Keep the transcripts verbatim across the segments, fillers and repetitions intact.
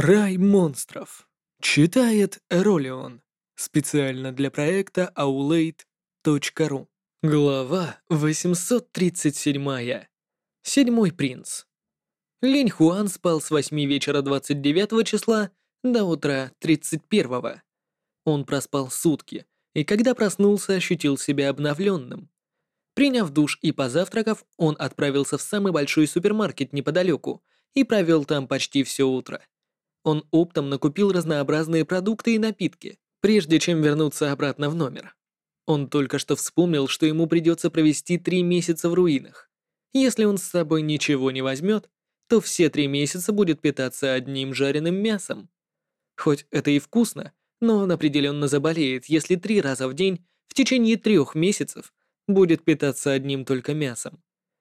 Рай монстров. Читает Эролион. Специально для проекта аулейт точка ру. Глава восемьсот тридцать семь. Седьмой принц. Линь Хуан спал с восьми вечера двадцать девятого числа до утра тридцать первого. Он проспал сутки, и когда проснулся, ощутил себя обновленным. Приняв душ и позавтракав, он отправился в самый большой супермаркет неподалеку и провел там почти все утро. Он оптом накупил разнообразные продукты и напитки, прежде чем вернуться обратно в номер. Он только что вспомнил, что ему придется провести три месяца в руинах. Если он с собой ничего не возьмет, то все три месяца будет питаться одним жареным мясом. Хоть это и вкусно, но он определенно заболеет, если три раза в день в течение трех месяцев будет питаться одним только мясом.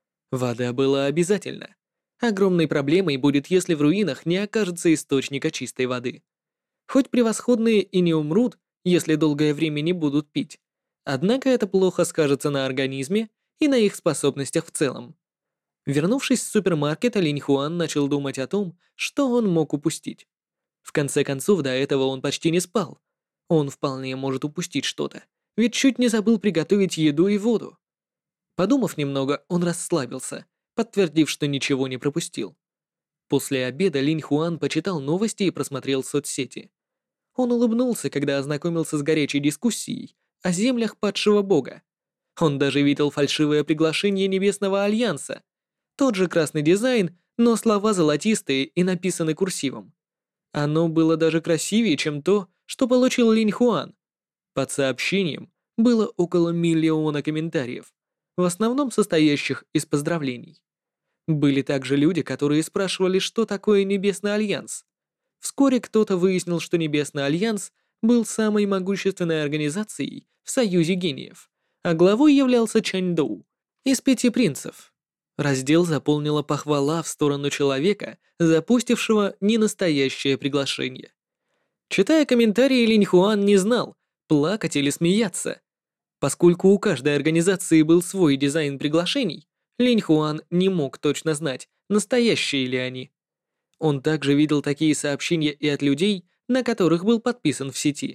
Вода была обязательна. Огромной проблемой будет, если в руинах не окажется источника чистой воды. Хоть превосходные и не умрут, если долгое время не будут пить, однако это плохо скажется на организме и на их способностях в целом. Вернувшись с супермаркета, Линь Хуан начал думать о том, что он мог упустить. В конце концов, до этого он почти не спал. Он вполне может упустить что-то, ведь чуть не забыл приготовить еду и воду. Подумав немного, он расслабился, подтвердив, что ничего не пропустил. После обеда Линь Хуан почитал новости и просмотрел соцсети. Он улыбнулся, когда ознакомился с горячей дискуссией о землях падшего бога. Он даже видел фальшивое приглашение Небесного Альянса. Тот же красный дизайн, но слова золотистые и написаны курсивом. Оно было даже красивее, чем то, что получил Линь Хуан. Под сообщением было около миллиона комментариев, в основном состоящих из поздравлений. Были также люди, которые спрашивали, что такое Небесный Альянс. Вскоре кто-то выяснил, что Небесный Альянс был самой могущественной организацией в Союзе Гениев, а главой являлся Чань Доу из Пяти Принцев. Раздел заполнила похвала в сторону человека, запустившего ненастоящее приглашение. Читая комментарии, Линь Хуан не знал, плакать или смеяться. Поскольку у каждой организации был свой дизайн приглашений, Линь Хуан не мог точно знать, настоящие ли они. Он также видел такие сообщения и от людей, на которых был подписан в сети.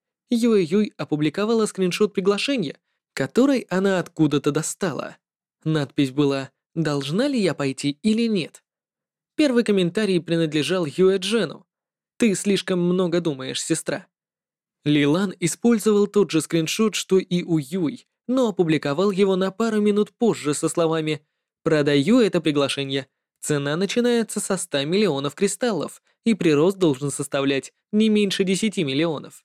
Юэ-Юй опубликовала скриншот приглашения, который она откуда-то достала. Надпись была «Должна ли я пойти или нет?». Первый комментарий принадлежал Юэ Джену. «Ты слишком много думаешь, сестра». Лилан использовал тот же скриншот, что и у Юй, но опубликовал его на пару минут позже со словами «Продаю это приглашение. Цена начинается со ста миллионов кристаллов, и прирост должен составлять не меньше десяти миллионов».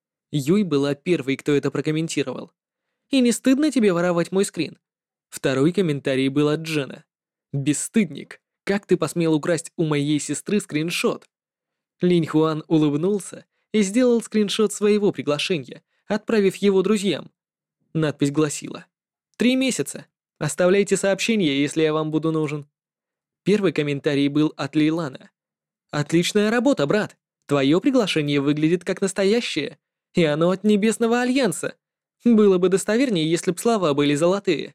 Юй была первой, кто это прокомментировал. «И не стыдно тебе воровать мой скрин?» Второй комментарий был от Джена. «Бесстыдник, как ты посмел украсть у моей сестры скриншот?» Линь Хуан улыбнулся и сделал скриншот своего приглашения, отправив его друзьям. Надпись гласила: «Три месяца. Оставляйте сообщение, если я вам буду нужен». Первый комментарий был от Лилана. «Отличная работа, брат. Твое приглашение выглядит как настоящее, и оно от Небесного Альянса. Было бы достовернее, если б слова были золотые».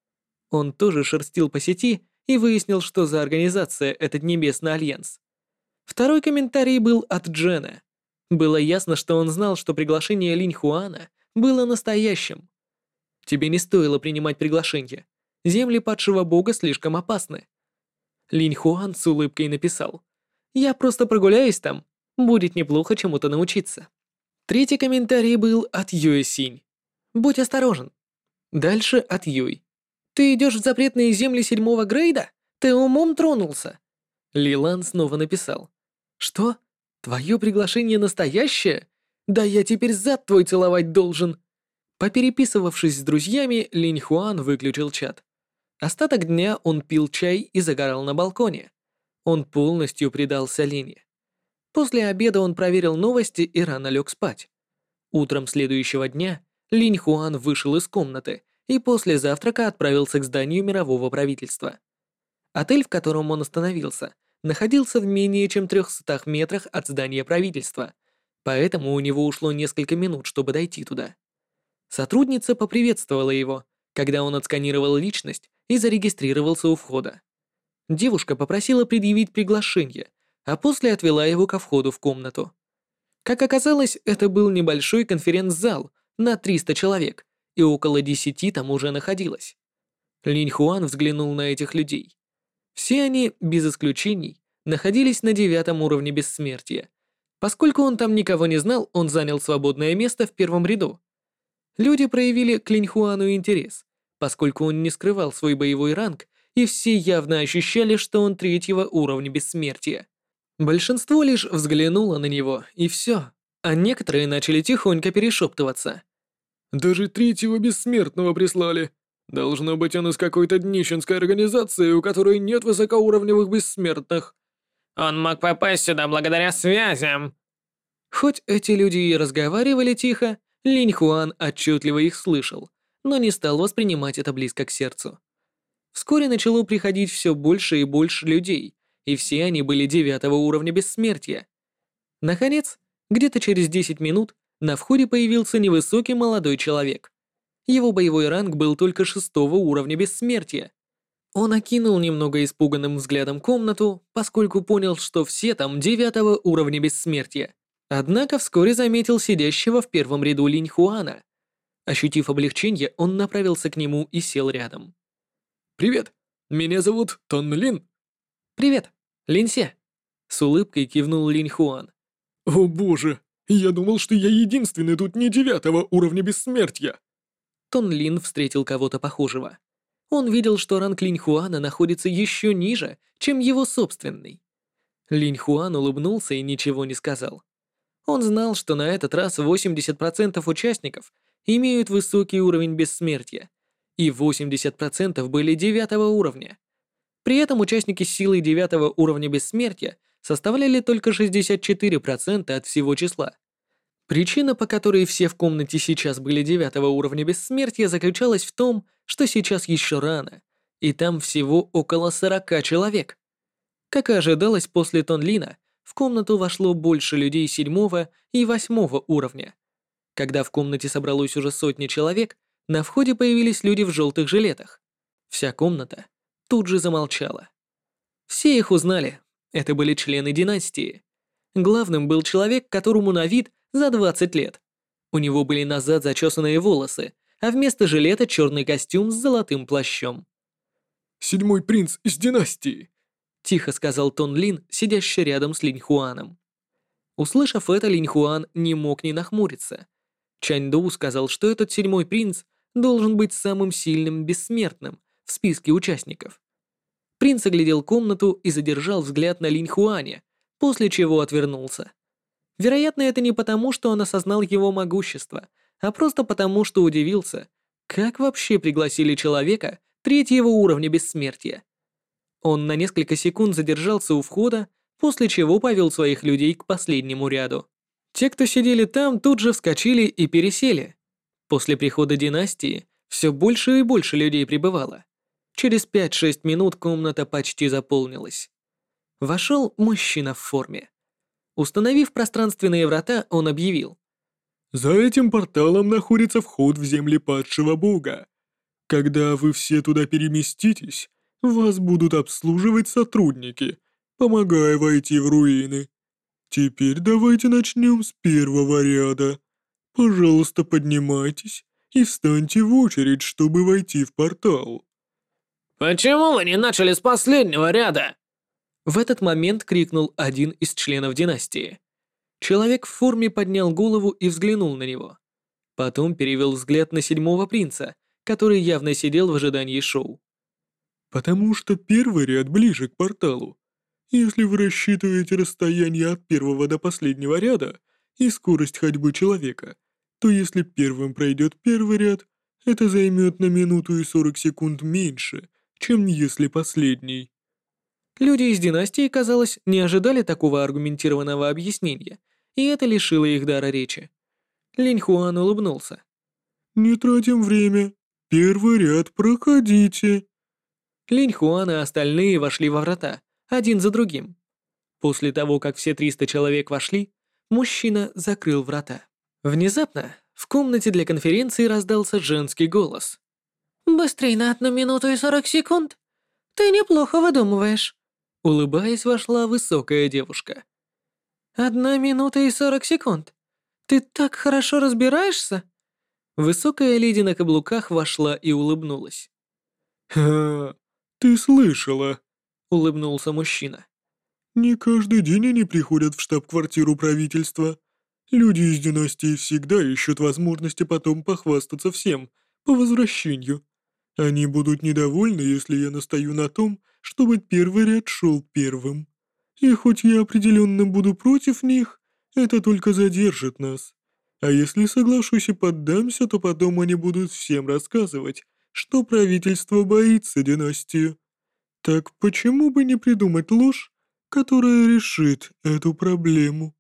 Он тоже шерстил по сети и выяснил, что за организация этот Небесный Альянс. Второй комментарий был от Джена. Было ясно, что он знал, что приглашение Линь Хуана было настоящим. «Тебе не стоило принимать приглашение. Земли падшего бога слишком опасны». Линь Хуан с улыбкой написал: «Я просто прогуляюсь там. Будет неплохо чему-то научиться». Третий комментарий был от Юэ Синь. «Будь осторожен». Дальше от Юй. «Ты идешь в запретные земли седьмого грейда? Ты умом тронулся?» Лилан снова написал: «Что? Твое приглашение настоящее? Да я теперь зад твой целовать должен». Попереписывавшись с друзьями, Линь Хуан выключил чат. Остаток дня он пил чай и загорал на балконе. Он полностью предался лени. После обеда он проверил новости и рано лег спать. Утром следующего дня Линь Хуан вышел из комнаты и после завтрака отправился к зданию мирового правительства. Отель, в котором он остановился, находился в менее чем трехстах метрах от здания правительства, поэтому у него ушло несколько минут, чтобы дойти туда. Сотрудница поприветствовала его, когда он отсканировал личность и зарегистрировался у входа. Девушка попросила предъявить приглашение, а после отвела его ко входу в комнату. Как оказалось, это был небольшой конференц-зал на триста человек, и около десяти там уже находилось. Линь Хуан взглянул на этих людей. Все они, без исключений, находились на девятом уровне бессмертия. Поскольку он там никого не знал, он занял свободное место в первом ряду. Люди проявили к Линь Хуану интерес, поскольку он не скрывал свой боевой ранг, и все явно ощущали, что он третьего уровня бессмертия. Большинство лишь взглянуло на него, и все, а некоторые начали тихонько перешептываться. Даже третьего бессмертного прислали. Должно быть, он из какой-то днищенской организации, у которой нет высокоуровневых бессмертных. Он мог попасть сюда благодаря связям. Хоть эти люди и разговаривали тихо, Линь Хуан отчетливо их слышал, но не стал воспринимать это близко к сердцу. Вскоре начало приходить все больше и больше людей, и все они были девятого уровня бессмертия. Наконец, где-то через десять минут на входе появился невысокий молодой человек. Его боевой ранг был только шестого уровня бессмертия. Он окинул немного испуганным взглядом комнату, поскольку понял, что все там девятого уровня бессмертия. Однако вскоре заметил сидящего в первом ряду Линь Хуана. Ощутив облегчение, он направился к нему и сел рядом. «Привет, меня зовут Тон Лин». «Привет, Линься», — с улыбкой кивнул Линь Хуан. «О боже, я думал, что я единственный тут не девятого уровня бессмертия». Тон Лин встретил кого-то похожего. Он видел, что ранг Линь Хуана находится еще ниже, чем его собственный. Линь Хуан улыбнулся и ничего не сказал. Он знал, что на этот раз восемьдесят процентов участников имеют высокий уровень бессмертия, и восемьдесят процентов были девятого уровня. При этом участники с силой девятого уровня бессмертия составляли только шестьдесят четыре процента от всего числа. Причина, по которой все в комнате сейчас были девятого уровня бессмертия, заключалась в том, что сейчас еще рано, и там всего около сорока человек. Как и ожидалось, после Тонлина в комнату вошло больше людей седьмого и восьмого уровня. Когда в комнате собралось уже сотни человек, на входе появились люди в желтых жилетах. Вся комната тут же замолчала. Все их узнали. Это были члены династии. Главным был человек, которому на вид за двадцать лет. У него были назад зачесанные волосы, а вместо жилета черный костюм с золотым плащом. «Седьмой принц из династии», — тихо сказал Тон Лин, сидящий рядом с Линь Хуаном. Услышав это, Линь Хуан не мог не нахмуриться. Чань Доу сказал, что этот седьмой принц должен быть самым сильным бессмертным в списке участников. Принц оглядел комнату и задержал взгляд на Линь Хуаня, после чего отвернулся. Вероятно, это не потому, что он осознал его могущество, а просто потому, что удивился, как вообще пригласили человека третьего уровня бессмертия. Он на несколько секунд задержался у входа, после чего повел своих людей к последнему ряду. Те, кто сидели там, тут же вскочили и пересели. После прихода династии все больше и больше людей прибывало. Через пять-шесть минут комната почти заполнилась. Вошел мужчина в форме. Установив пространственные врата, он объявил. «За этим порталом находится вход в земли падшего бога. Когда вы все туда переместитесь, вас будут обслуживать сотрудники, помогая войти в руины. Теперь давайте начнем с первого ряда. Пожалуйста, поднимайтесь и встаньте в очередь, чтобы войти в портал». Почему вы не начали с последнего ряда? В этот момент крикнул один из членов династии. Человек в форме поднял голову и взглянул на него. Потом перевел взгляд на седьмого принца, который явно сидел в ожидании шоу. «Потому что первый ряд ближе к порталу. Если вы рассчитываете расстояние от первого до последнего ряда и скорость ходьбы человека, то если первым пройдет первый ряд, это займет на минуту и сорок секунд меньше, чем если последний». Люди из династии, казалось, не ожидали такого аргументированного объяснения, и это лишило их дара речи. Линь Хуан улыбнулся. «Не тратим время. Первый ряд проходите». Линь Хуан и остальные вошли во врата, один за другим. После того, как все триста человек вошли, мужчина закрыл врата. Внезапно в комнате для конференции раздался женский голос. «Быстрей на одну минуту и сорок секунд. Ты неплохо выдумываешь». Улыбаясь, вошла высокая девушка. «Одна минута и сорок секунд. Ты так хорошо разбираешься?» Высокая леди на каблуках вошла и улыбнулась. «Ха, ты слышала? Улыбнулся мужчина. Не каждый день они приходят в штаб-квартиру правительства. Люди из династии всегда ищут возможности потом похвастаться всем по возвращению. Они будут недовольны, если я настаю на том, чтобы первый ряд шел первым. И хоть я определенно буду против них, это только задержит нас. А если соглашусь и поддамся, то потом они будут всем рассказывать, что правительство боится династию. Так почему бы не придумать ложь, которая решит эту проблему?»